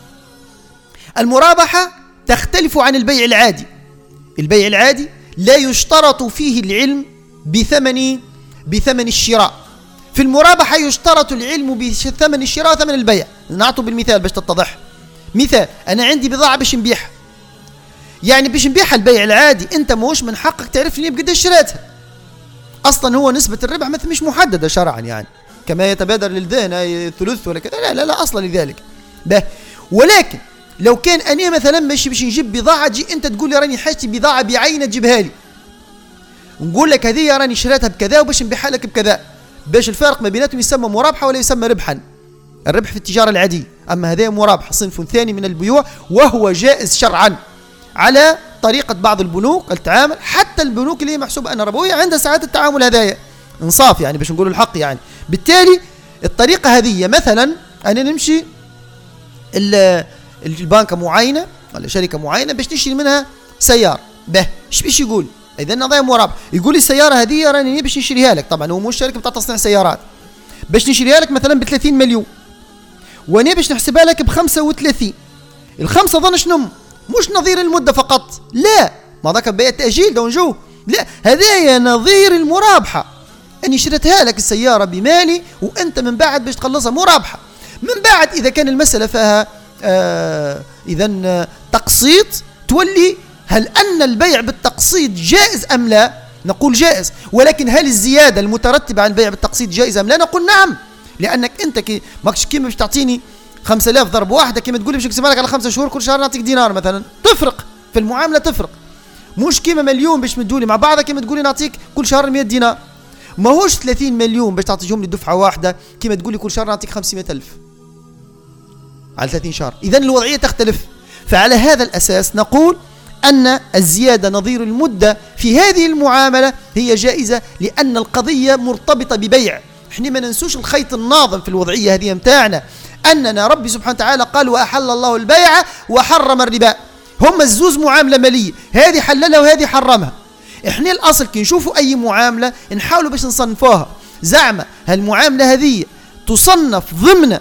المرابحة تختلف عن البيع العادي. البيع العادي لا يشترط فيه العلم بثمن بثمن الشراء، في المرابحة يشترط العلم بثمن الشراء وثمن البيع. نعطوا بالمثال باش تتضح. مثال، أنا عندي بضاعة باش نبيعها، يعني باش نبيعها البيع العادي أنت موش من حقك تعرف لي بقداش شريتها، أصلا هو نسبة الربح مثل مش محددة شرعا يعني كما يتبادر للذهن ثلث ولا كذا، لا لا لا أصلا لذلك. به ولكن لو كان أنا مثلا ماشي باش نجيب بضاعة، تجي أنت تقول لي راني حاجتي بضاعة بعينة تجيبها لي، نقول لك هذه راني شريتها بكذا وباش نبيعها لك بكذا، باش الفارق ما بيناتهم يسمى مرابحة ولا يسمى ربحا. الربح في التجارة العادية، أما هذا مرابحة صنف ثاني من البيوع وهو جائز شرعا على طريقة بعض البنوك التعامل، حتى البنوك اللي هي محسوبة أنها ربوية عندها ساعات التعامل هذايا انصاف يعني باش نقول الحق يعني. بالتالي الطريقة هذه مثلا أنا نمشي البنكة معينة ولا شركة معينة باش نشتري منها سيارة، به ايش باش يقول؟ إذا نظام مرابح، يقول لي السيارة هذه راني باش نشتريها لك، طبعا هو مش شركة بتاع تصنيع سيارات، باش نشتريها لك مثلا ب ثلاثين مليون وانا باش نحسبها لك ب خمسة وثلاثين. الخمسة ظن شنو؟ مش نظير المدة فقط، لا ما ذاك بيع التأجيل دون جو، لا هذايا نظير المرابحة، اني شريتها لك السيارة بمالي وانت من بعد باش تخلصها مرابحة. من بعد اذا كان المسألة فيها آه اذا تقسيط، تولي هل ان البيع بالتقسيط جائز ام لا؟ نقول جائز، ولكن هل الزيادة المترتبة على البيع بالتقسيط جائزة ام لا؟ نقول نعم، لانك انت كي ماكش كيما باش تعطيني خمسة آلاف ضرب واحدة كيما تقول لي باش نقسمها لك على خمسة شهور كل شهر نعطيك دينار مثلا، تفرق في المعاملة، تفرق. مش كيما مليون باش مدولي مع بعضها كيما تقولي نعطيك كل شهر مئة دينار، ماهوش ثلاثين مليون باش تعطيهم لي دفعة واحدة كيما تقولي كل شهر نعطيك خمسمائة ألف على ثلاثين شهر، إذا الوضعية تختلف. فعلى هذا الأساس نقول أن الزيادة نظير المدة في هذه المعاملة هي جائزة، لأن القضية مرتبطة ببيع. احنا ما ننسوش الخيط الناظم في الوضعية هذه متاعنا، أننا ربي سبحانه وتعالى قال وأحل الله البيع وحرم الربا، هم الزوز معاملة مالية، هذه حللها وهذه حرمها. احنا الأصل كي نشوفوا أي معاملة نحاولوا باش نصنفوها، زعما هالمعاملة هذه تصنف ضمن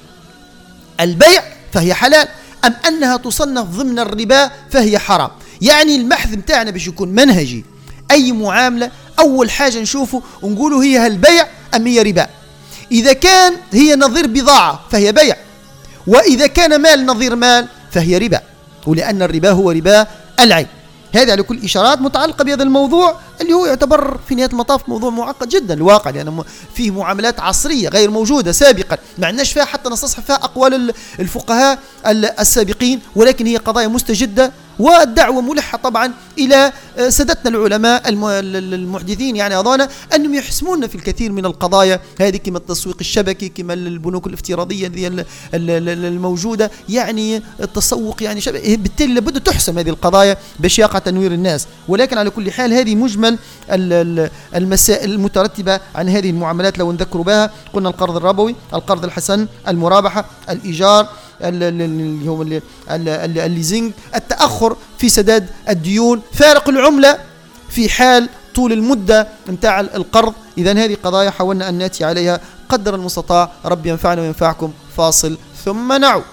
البيع فهي حلال، أم أنها تصنف ضمن الربا فهي حرام. يعني المحث متاعنا باش يكون منهجي، أي معاملة أول حاجة نشوفه ونقوله هي هالبيع أم هي ربا. إذا كان هي نظير بضاعة فهي بيع، وإذا كان مال نظير مال فهي ربا، ولأن الربا هو ربا العين. هذا على كل إشارات متعلقة بهذا الموضوع اللي هو يعتبر في نهاية المطاف موضوع معقد جدا الواقع، لأنه يعني فيه معاملات عصرية غير موجودة سابقا، ما عندناش فيها حتى نستصحب فيها أقوال الفقهاء السابقين، ولكن هي قضايا مستجدة، والدعوة ملحة طبعا إلى سادتنا العلماء المحدثين، يعني أظن أنهم يحسمون في الكثير من القضايا هذه، كما التسويق الشبكي، كما البنوك الافتراضية الموجودة، يعني التسوق يعني شبكي، بالتالي لابد تحسم هذه القضايا باش يقع تنوير الناس. ولكن على كل حال هذه مجمل المسائل المترتبة عن هذه المعاملات لو نذكروا بها. قلنا القرض الربوي، القرض الحسن، المرابحة، الإيجار، اللي هو الليزنج، التأخر في سداد الديون، فارق العملة في حال طول المدة متاع القرض. إذن هذه قضايا حاولنا أن نأتي عليها قدر المستطاع. ربي ينفعنا وينفعكم. فاصل ثم نعود.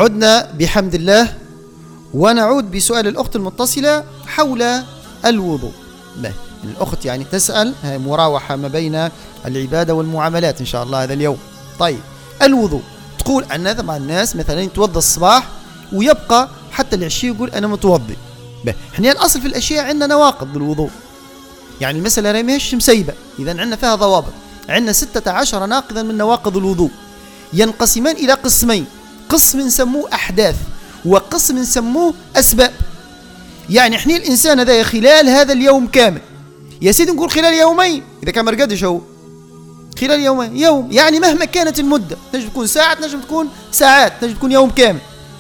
عدنا بحمد الله ونعود بسؤال الأخت المتصلة حول الوضوء. الأخت يعني تسأل، مراوحة ما بين العبادة والمعاملات إن شاء الله هذا اليوم. طيب الوضوء، تقول أن طبعا الناس مثلا يتوضى الصباح ويبقى حتى العشاء يقول أنا متوضي. احنا الأصل في الأشياء عندنا نواقض بالوضوء، يعني المسألة لا ماهيش مسيبة، إذا عندنا فيها ضوابط. عندنا ستة عشر ناقضا من نواقض الوضوء، ينقسمان إلى قسمين، قسم نسموه أحداث وقسم نسموه أسباب. يعني احنا الإنسان هذا خلال هذا اليوم كامل، يا سيدي نقول خلال يومين إذا كان مرقدش هو، خلال يومين يوم، يعني مهما كانت المدة، تنجم تكون ساعة، تنجم تكون ساعات، تنجم تكون يوم كامل.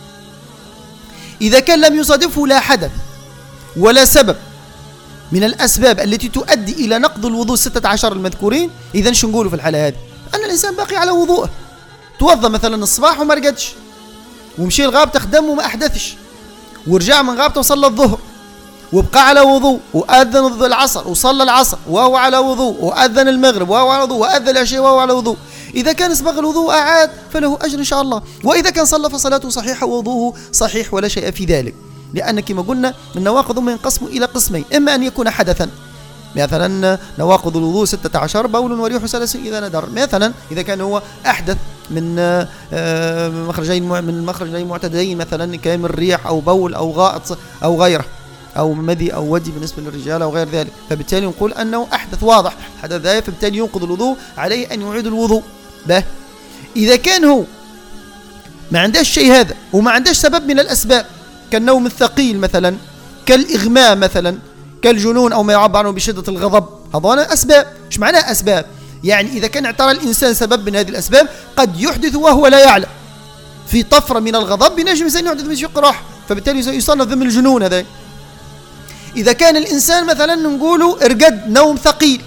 إذا كان لم يصادفه لا حدث ولا سبب من الأسباب التي تؤدي إلى نقض الوضوء ستة عشر المذكورين، إذا شو نقوله في الحالة هذه؟ أن الإنسان باقي على وضوءه، توضى مثلا الصباح وما رقدش، ومشي الغابة خدم وما أحدثش، ورجع من غابته وصلى الظهر وبقى على وضوء، وأذن العصر وصلى العصر وهو على وضوء، وأذن المغرب وهو على وضوء، وأذن العشاء وهو على وضوء. إذا كان اسبغ الوضوء أعاد فله أجر إن شاء الله، وإذا كان صلى فصلاته صحيحة ووضوءه صحيح ولا شيء في ذلك. لأن كما قلنا النواقض ما ينقسم إلى قسمين، إما أن يكون حدثا، مثلا نواقض الوضوء ستة عشر، بول وريح سلس إذا ندر، مثلا إذا كان هو أحدث من مخرجين من مخرجين معتدين، مثلا كان الريح أو بول أو غائط أو غيره، أو مذي أو ودي بالنسبة للرجال أو غير ذلك، فبالتالي نقول أنه أحدث واضح حدث ذلك، فبالتالي ينقض الوضوء، عليه أن يعيد الوضوء. به إذا كان هو ما عندهش شيء هذا وما عندهش سبب من الأسباب، كالنوم الثقيل مثلا، كالإغماء مثلا، كالجنون أو ما يعبر عنه بشدة الغضب، هذا أسباب. إيش معناه أسباب؟ يعني إذا كان اعترى الإنسان سبب من هذه الأسباب قد يحدث وهو لا يعلم، في طفرة من الغضب بنجم الإنسان يحدث من شق راح، فبالتالي يصنف ضمن الجنون هذا. إذا كان الإنسان مثلا نقوله ارقد نوم ثقيل،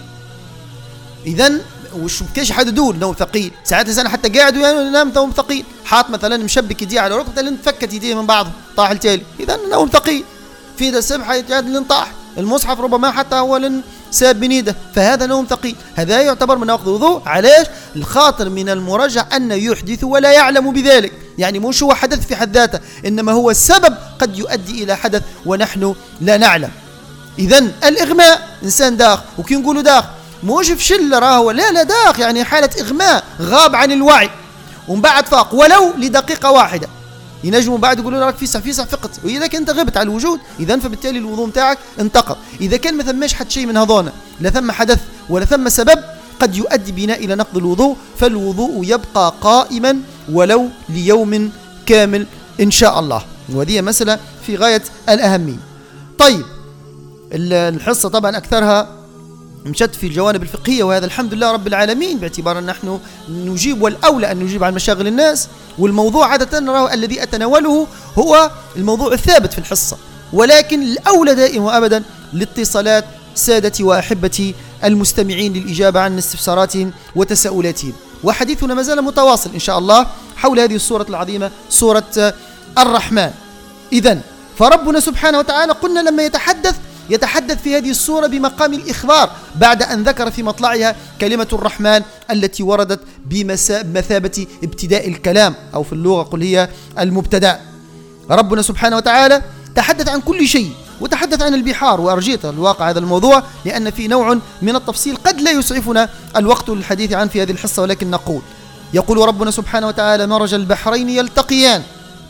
إذن وش كاش حد يدول نوم ثقيل، ساعات الإنسان حتى قاعد وينام نوم ثقيل، حاط مثلا مشبك يديه على ركبته لين تفكت يديه من بعضه طاح التالي، إذا نوم ثقيل. في ذا السبحة يتعاد لين طاح المصحف ربما حتى هو لين ساب بنيده، فهذا نوم ثقيل، هذا يعتبر من نواقض الوضوء. علاش؟ الخاطر من المرجح أن يحدث ولا يعلم بذلك، يعني مش هو حدث في حد ذاته، إنما هو السبب قد يؤدي إلى حدث ونحن لا نعلم. إذن الإغماء إنسان داخ، وكي نقولوا داخ موش في شل راهو، لا لا داخ، يعني حالة إغماء، غاب عن الوعي ومن بعد فاق ولو لدقيقة واحدة، ينجموا بعد يقولوا لك فيسع فيسع فقط، وإذا كنت غبت على الوجود إذن فبالتالي الوضوء متاعك انتقض. إذا كان ما ثماش حد شيء من هذونا، لا ثم حدث ولا ثم سبب قد يؤدي بنا إلى نقض الوضوء، فالوضوء يبقى قائما ولو ليوم كامل إن شاء الله، وهذه مسألة في غاية الأهمية. طيب الحصة طبعا أكثرها مشت في الجوانب الفقهية، وهذا الحمد لله رب العالمين، باعتبار أن نحن نجيب والأولى أن نجيب عن مشاغل الناس، والموضوع عادة نراه الذي أتناوله هو الموضوع الثابت في الحصة، ولكن الأولى دائما وأبدا لاتصالات سادتي وأحبتي المستمعين للإجابة عن استفساراتهم وتساؤلاتهم. وحديثنا ما زال متواصل إن شاء الله حول هذه السورة العظيمة، سورة الرحمن. إذن فربنا سبحانه وتعالى قلنا لما يتحدث يتحدث في هذه السورة بمقام الإخبار، بعد أن ذكر في مطلعها كلمة الرحمن التي وردت بمثابة ابتداء الكلام، أو في اللغة قل هي المبتدأ. ربنا سبحانه وتعالى تحدث عن كل شيء، وتحدث عن البحار وأرجيت الواقع هذا الموضوع، لأن في نوع من التفصيل قد لا يسعفنا الوقت للحديث عنه في هذه الحصة، ولكن نقول يقول ربنا سبحانه وتعالى: مرج البحرين يلتقيان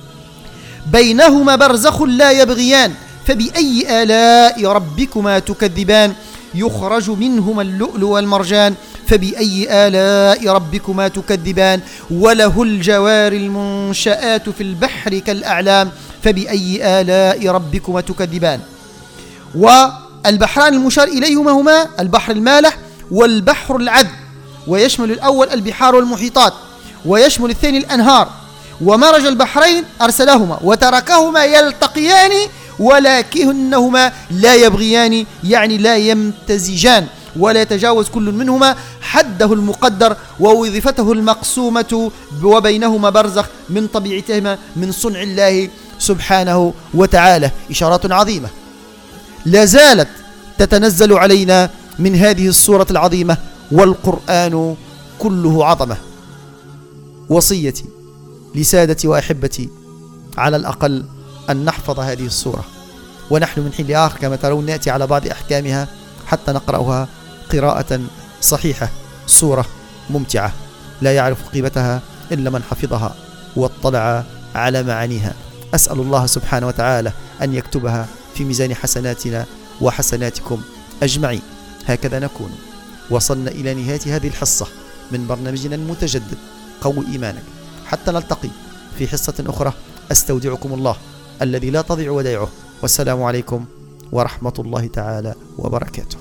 بينهما برزخ لا يبغيان فبأي آلاء ربكما تكذبان يخرج منهما اللؤلؤ والمرجان فبأي آلاء ربكما تكذبان وله الجوار المنشآت في البحر كالأعلام فبأي آلاء ربكما تكذبان. والبحران المشار إليهما هما البحر المالح والبحر العذب، ويشمل الأول البحار والمحيطات، ويشمل الثاني الأنهار. ومرج البحرين أرسلهما وتركهما يلتقيان ولكنهما لا يبغيان، يعني لا يمتزجان، ولا يتجاوز كل منهما حده المقدر ووظيفته المقسومة، وبينهما برزخ من طبيعتهما من صنع الله سبحانه وتعالى. إشارات عظيمة لا زالت تتنزل علينا من هذه السورة العظيمة، والقرآن كله عظمة. وصيتي لسادتي وأحبتي على الأقل أن نحفظ هذه السورة، ونحن من حين لآخر كما ترون نأتي على بعض أحكامها حتى نقرأها قراءة صحيحة. سورة ممتعة لا يعرف قيمتها إلا من حفظها واطلع على معانيها. أسأل الله سبحانه وتعالى أن يكتبها في ميزان حسناتنا وحسناتكم أجمعين. هكذا نكون وصلنا إلى نهاية هذه الحصة من برنامجنا المتجدد قوي إيمانك، حتى نلتقي في حصة أخرى. أستودعكم الله الذي لا تضيع ودائعه، والسلام عليكم ورحمة الله تعالى وبركاته.